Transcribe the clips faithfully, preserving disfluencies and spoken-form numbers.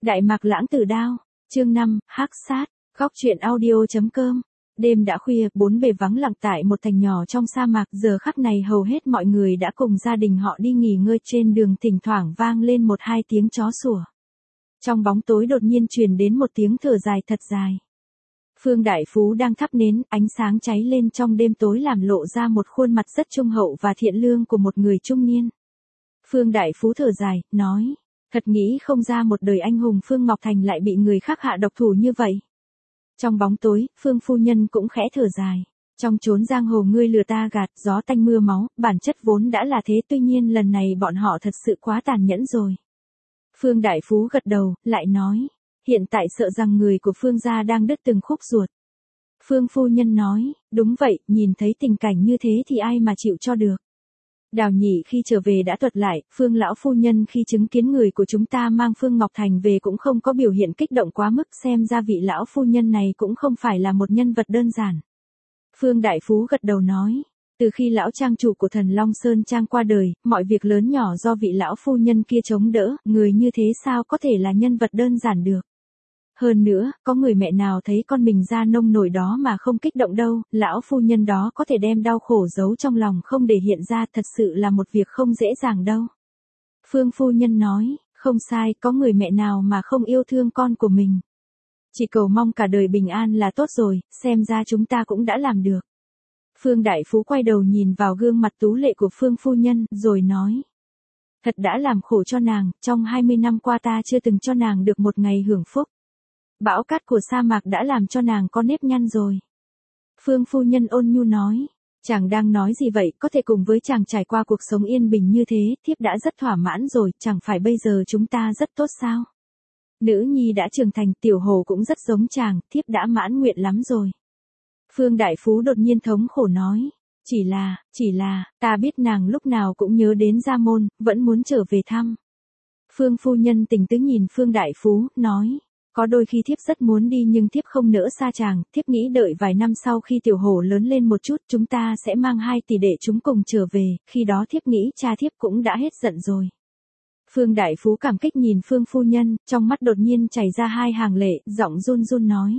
Đại Mạc Lãng Tử Đao, chương năm, Hắc Sát, góc truyện audio.com. Đêm đã khuya, bốn bề vắng lặng tại một thành nhỏ trong sa mạc, giờ khắc này hầu hết mọi người đã cùng gia đình họ đi nghỉ ngơi, trên đường thỉnh thoảng vang lên một hai tiếng chó sủa. Trong bóng tối đột nhiên truyền đến một tiếng thở dài thật dài. Phương Đại Phú đang thắp nến, ánh sáng cháy lên trong đêm tối làm lộ ra một khuôn mặt rất trung hậu và thiện lương của một người trung niên. Phương Đại Phú thở dài, nói, thật nghĩ không ra một đời anh hùng Phương Ngọc Thành lại bị người khác hạ độc thủ như vậy. Trong bóng tối, Phương phu nhân cũng khẽ thở dài. Trong chốn giang hồ ngươi lừa ta gạt, gió tanh mưa máu, bản chất vốn đã là thế, tuy nhiên lần này bọn họ thật sự quá tàn nhẫn rồi. Phương Đại Phú gật đầu, lại nói, hiện tại sợ rằng người của Phương gia đang đứt từng khúc ruột. Phương phu nhân nói, đúng vậy, nhìn thấy tình cảnh như thế thì ai mà chịu cho được. Đào Nhị khi trở về đã thuật lại, Phương lão phu nhân khi chứng kiến người của chúng ta mang Phương Ngọc Thành về cũng không có biểu hiện kích động quá mức, xem ra vị lão phu nhân này cũng không phải là một nhân vật đơn giản. Phương Đại Phú gật đầu nói, từ khi lão trang chủ của Thần Long Sơn Trang qua đời, mọi việc lớn nhỏ do vị lão phu nhân kia chống đỡ, người như thế sao có thể là nhân vật đơn giản được. Hơn nữa, có người mẹ nào thấy con mình ra nông nổi đó mà không kích động đâu, lão phu nhân đó có thể đem đau khổ giấu trong lòng không để hiện ra, thật sự là một việc không dễ dàng đâu. Phương phu nhân nói, không sai, có người mẹ nào mà không yêu thương con của mình. Chỉ cầu mong cả đời bình an là tốt rồi, xem ra chúng ta cũng đã làm được. Phương Đại Phú quay đầu nhìn vào gương mặt tú lệ của Phương phu nhân, rồi nói. Thật đã làm khổ cho nàng, trong hai mươi năm qua ta chưa từng cho nàng được một ngày hưởng phúc. Bão cát của sa mạc đã làm cho nàng có nếp nhăn rồi. Phương phu nhân ôn nhu nói, chàng đang nói gì vậy, có thể cùng với chàng trải qua cuộc sống yên bình như thế, thiếp đã rất thỏa mãn rồi, chẳng phải bây giờ chúng ta rất tốt sao? Nữ nhi đã trưởng thành, tiểu hồ cũng rất giống chàng, thiếp đã mãn nguyện lắm rồi. Phương Đại Phú đột nhiên thống khổ nói, chỉ là, chỉ là, ta biết nàng lúc nào cũng nhớ đến Gia Môn, vẫn muốn trở về thăm. Phương phu nhân tình tứ nhìn Phương Đại Phú, nói, có đôi khi thiếp rất muốn đi nhưng thiếp không nỡ xa chàng, thiếp nghĩ đợi vài năm sau khi tiểu hổ lớn lên một chút chúng ta sẽ mang hai tỷ đệ chúng cùng trở về, khi đó thiếp nghĩ cha thiếp cũng đã hết giận rồi. Phương Đại Phú cảm kích nhìn Phương phu nhân, trong mắt đột nhiên chảy ra hai hàng lệ, giọng run run nói.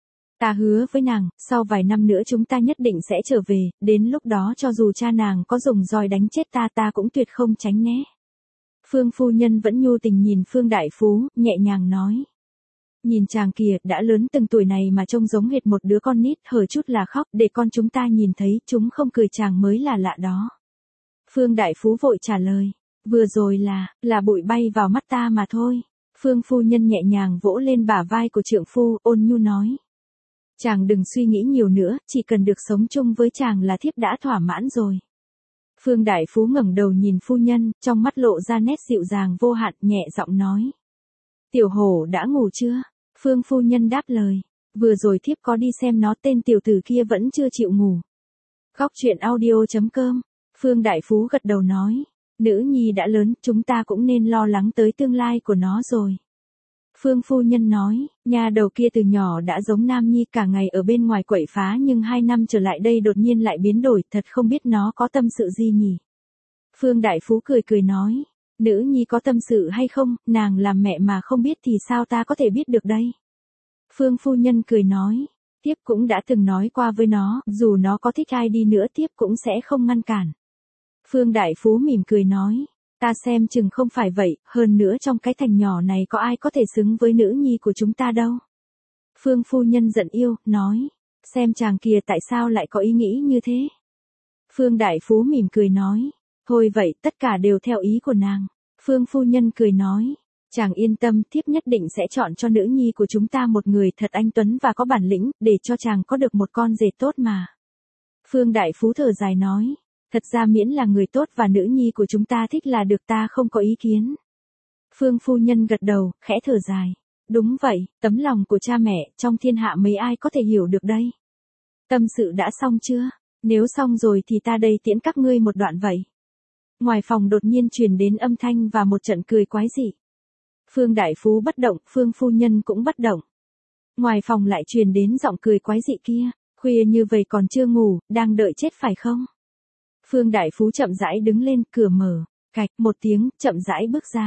Ta hứa với nàng, sau vài năm nữa chúng ta nhất định sẽ trở về, đến lúc đó cho dù cha nàng có dùng roi đánh chết ta ta cũng tuyệt không tránh né. Phương phu nhân vẫn nhu tình nhìn Phương Đại Phú, nhẹ nhàng nói. Nhìn chàng kìa, đã lớn từng tuổi này mà trông giống hệt một đứa con nít, hở chút là khóc, để con chúng ta nhìn thấy, chúng không cười chàng mới là lạ đó. Phương Đại Phú vội trả lời, vừa rồi là, là bụi bay vào mắt ta mà thôi. Phương phu nhân nhẹ nhàng vỗ lên bả vai của trượng phu, ôn nhu nói. Chàng đừng suy nghĩ nhiều nữa, chỉ cần được sống chung với chàng là thiếp đã thỏa mãn rồi. Phương Đại Phú ngẩng đầu nhìn phu nhân, trong mắt lộ ra nét dịu dàng vô hạn, nhẹ giọng nói. Tiểu hổ đã ngủ chưa? Phương phu nhân đáp lời, vừa rồi thiếp có đi xem nó, tên tiểu tử kia vẫn chưa chịu ngủ. Góc truyện audio.com. Phương Đại Phú gật đầu nói, nữ nhi đã lớn, chúng ta cũng nên lo lắng tới tương lai của nó rồi. Phương phu nhân nói, nhà đầu kia từ nhỏ đã giống Nam Nhi, cả ngày ở bên ngoài quậy phá nhưng hai năm trở lại đây đột nhiên lại biến đổi, thật không biết nó có tâm sự gì nhỉ. Phương Đại Phú cười cười nói. Nữ nhi có tâm sự hay không, nàng làm mẹ mà không biết thì sao ta có thể biết được đây. Phương phu nhân cười nói, thiếp cũng đã từng nói qua với nó, dù nó có thích ai đi nữa thiếp cũng sẽ không ngăn cản. Phương Đại Phú mỉm cười nói, ta xem chừng không phải vậy, hơn nữa trong cái thành nhỏ này có ai có thể xứng với nữ nhi của chúng ta đâu. Phương phu nhân giận yêu, nói, xem chàng kìa tại sao lại có ý nghĩ như thế. Phương Đại Phú mỉm cười nói, thôi vậy, tất cả đều theo ý của nàng. Phương phu nhân cười nói, chàng yên tâm, thiếp nhất định sẽ chọn cho nữ nhi của chúng ta một người thật anh tuấn và có bản lĩnh, để cho chàng có được một con rể tốt mà. Phương Đại Phú thở dài nói, thật ra miễn là người tốt và nữ nhi của chúng ta thích là được, ta không có ý kiến. Phương phu nhân gật đầu, khẽ thở dài, đúng vậy, tấm lòng của cha mẹ, trong thiên hạ mấy ai có thể hiểu được đây. Tâm sự đã xong chưa? Nếu xong rồi thì ta đây tiễn các ngươi một đoạn vậy. Ngoài phòng đột nhiên truyền đến âm thanh và một trận cười quái dị. Phương Đại Phú bất động, Phương phu nhân cũng bất động. Ngoài phòng lại truyền đến giọng cười quái dị kia, khuya như vậy còn chưa ngủ, đang đợi chết phải không? Phương Đại Phú chậm rãi đứng lên, cửa mở, cạch một tiếng, chậm rãi bước ra.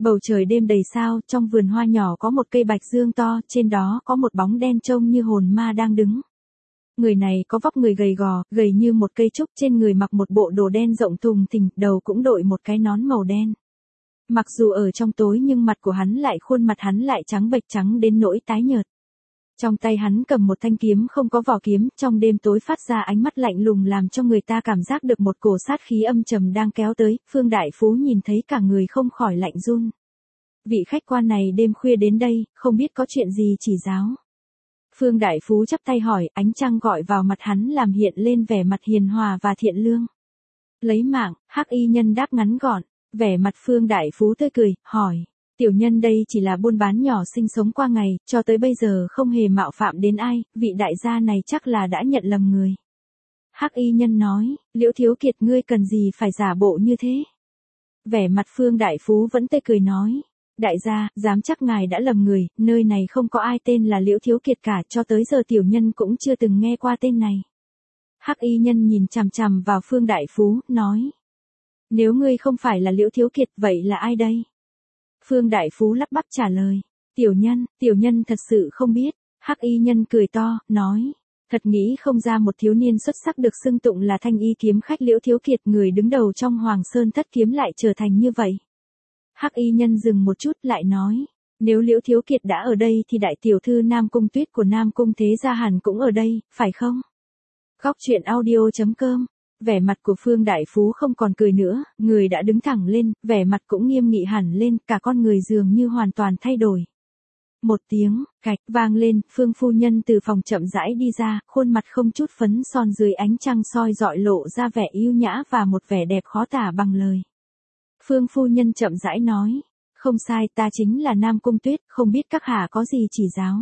Bầu trời đêm đầy sao, trong vườn hoa nhỏ có một cây bạch dương to, trên đó có một bóng đen trông như hồn ma đang đứng. Người này có vóc người gầy gò, gầy như một cây trúc, trên người mặc một bộ đồ đen rộng thùng thình, đầu cũng đội một cái nón màu đen. Mặc dù ở trong tối nhưng mặt của hắn lại khuôn mặt hắn lại trắng bệch, trắng đến nỗi tái nhợt. Trong tay hắn cầm một thanh kiếm không có vỏ kiếm, trong đêm tối phát ra ánh mắt lạnh lùng làm cho người ta cảm giác được một cổ sát khí âm trầm đang kéo tới. Phương Đại Phú nhìn thấy cả người không khỏi lạnh run. Vị khách quan này đêm khuya đến đây, không biết có chuyện gì chỉ giáo. Phương Đại Phú chắp tay hỏi, ánh trăng gọi vào mặt hắn làm hiện lên vẻ mặt hiền hòa và thiện lương. Lấy mạng, Hắc y nhân đáp ngắn gọn. Vẻ mặt Phương Đại Phú tươi cười, hỏi. Tiểu nhân đây chỉ là buôn bán nhỏ sinh sống qua ngày, cho tới bây giờ không hề mạo phạm đến ai, vị đại gia này chắc là đã nhận lầm người. Hắc y nhân nói, Liễu Thiếu Kiệt ngươi cần gì phải giả bộ như thế. Vẻ mặt Phương Đại Phú vẫn tươi cười nói. Đại gia, dám chắc ngài đã lầm người, nơi này không có ai tên là Liễu Thiếu Kiệt cả, cho tới giờ tiểu nhân cũng chưa từng nghe qua tên này. Hắc y nhân nhìn chằm chằm vào Phương Đại Phú, nói. Nếu ngươi không phải là Liễu Thiếu Kiệt, vậy là ai đây? Phương Đại Phú lắp bắp trả lời. Tiểu nhân, tiểu nhân thật sự không biết. Hắc y nhân cười to, nói. Thật nghĩ không ra một thiếu niên xuất sắc được xưng tụng là thanh y kiếm khách Liễu Thiếu Kiệt, người đứng đầu trong Hoàng Sơn Thất Kiếm lại trở thành như vậy. Hắc y nhân dừng một chút lại nói. Nếu Liễu Thiếu Kiệt đã ở đây thì đại tiểu thư Nam Cung Tuyết của Nam Cung Thế Gia hẳn cũng ở đây, phải không? Góc truyện audio chấm com. Vẻ mặt của Phương Đại Phú không còn cười nữa, người đã đứng thẳng lên, vẻ mặt cũng nghiêm nghị hẳn lên, cả con người dường như hoàn toàn thay đổi. Một tiếng, cạch, vang lên, Phương phu nhân từ phòng chậm rãi đi ra, khuôn mặt không chút phấn son dưới ánh trăng soi dọi lộ ra vẻ yêu nhã và một vẻ đẹp khó tả bằng lời. Phương phu nhân chậm rãi nói, không sai, ta chính là Nam Cung Tuyết, không biết các hạ có gì chỉ giáo.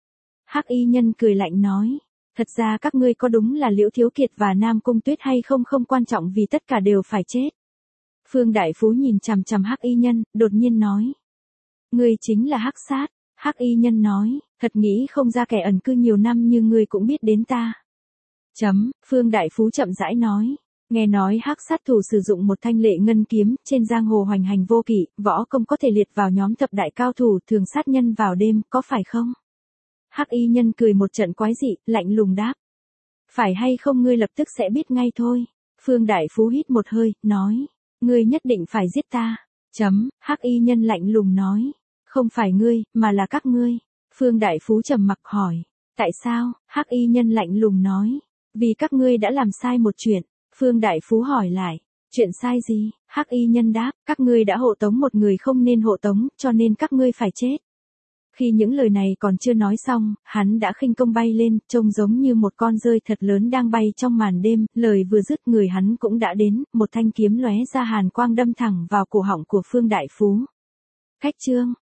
Hắc y nhân cười lạnh nói. Thật ra các ngươi có đúng là Liễu Thiếu Kiệt và Nam Cung Tuyết hay không không quan trọng vì tất cả đều phải chết. Phương Đại Phú nhìn chằm chằm Hắc y nhân, đột nhiên nói. Ngươi chính là Hắc Sát. Hắc y nhân nói, thật nghĩ không ra kẻ ẩn cư nhiều năm như ngươi cũng biết đến ta. Chấm, Phương Đại Phú chậm rãi nói. Nghe nói Hắc sát thủ sử dụng một thanh lệ ngân kiếm, trên giang hồ hoành hành vô kỵ, võ công có thể liệt vào nhóm thập đại cao thủ thường sát nhân vào đêm, có phải không? Hắc y nhân cười một trận quái dị, lạnh lùng đáp. Phải hay không ngươi lập tức sẽ biết ngay thôi. Phương Đại Phú hít một hơi, nói. Ngươi nhất định phải giết ta. Chấm, Hắc y nhân lạnh lùng nói. Không phải ngươi, mà là các ngươi. Phương Đại Phú trầm mặc hỏi. Tại sao? Hắc y nhân lạnh lùng nói. Vì các ngươi đã làm sai một chuyện. Phương Đại Phú hỏi lại. Chuyện sai gì? Hắc y nhân đáp. Các ngươi đã hộ tống một người không nên hộ tống, cho nên các ngươi phải chết. Khi những lời này còn chưa nói xong, hắn đã khinh công bay lên, trông giống như một con dơi thật lớn đang bay trong màn đêm, lời vừa dứt người hắn cũng đã đến, một thanh kiếm lóe ra hàn quang đâm thẳng vào cổ họng của Phương Đại Phú. Cách chương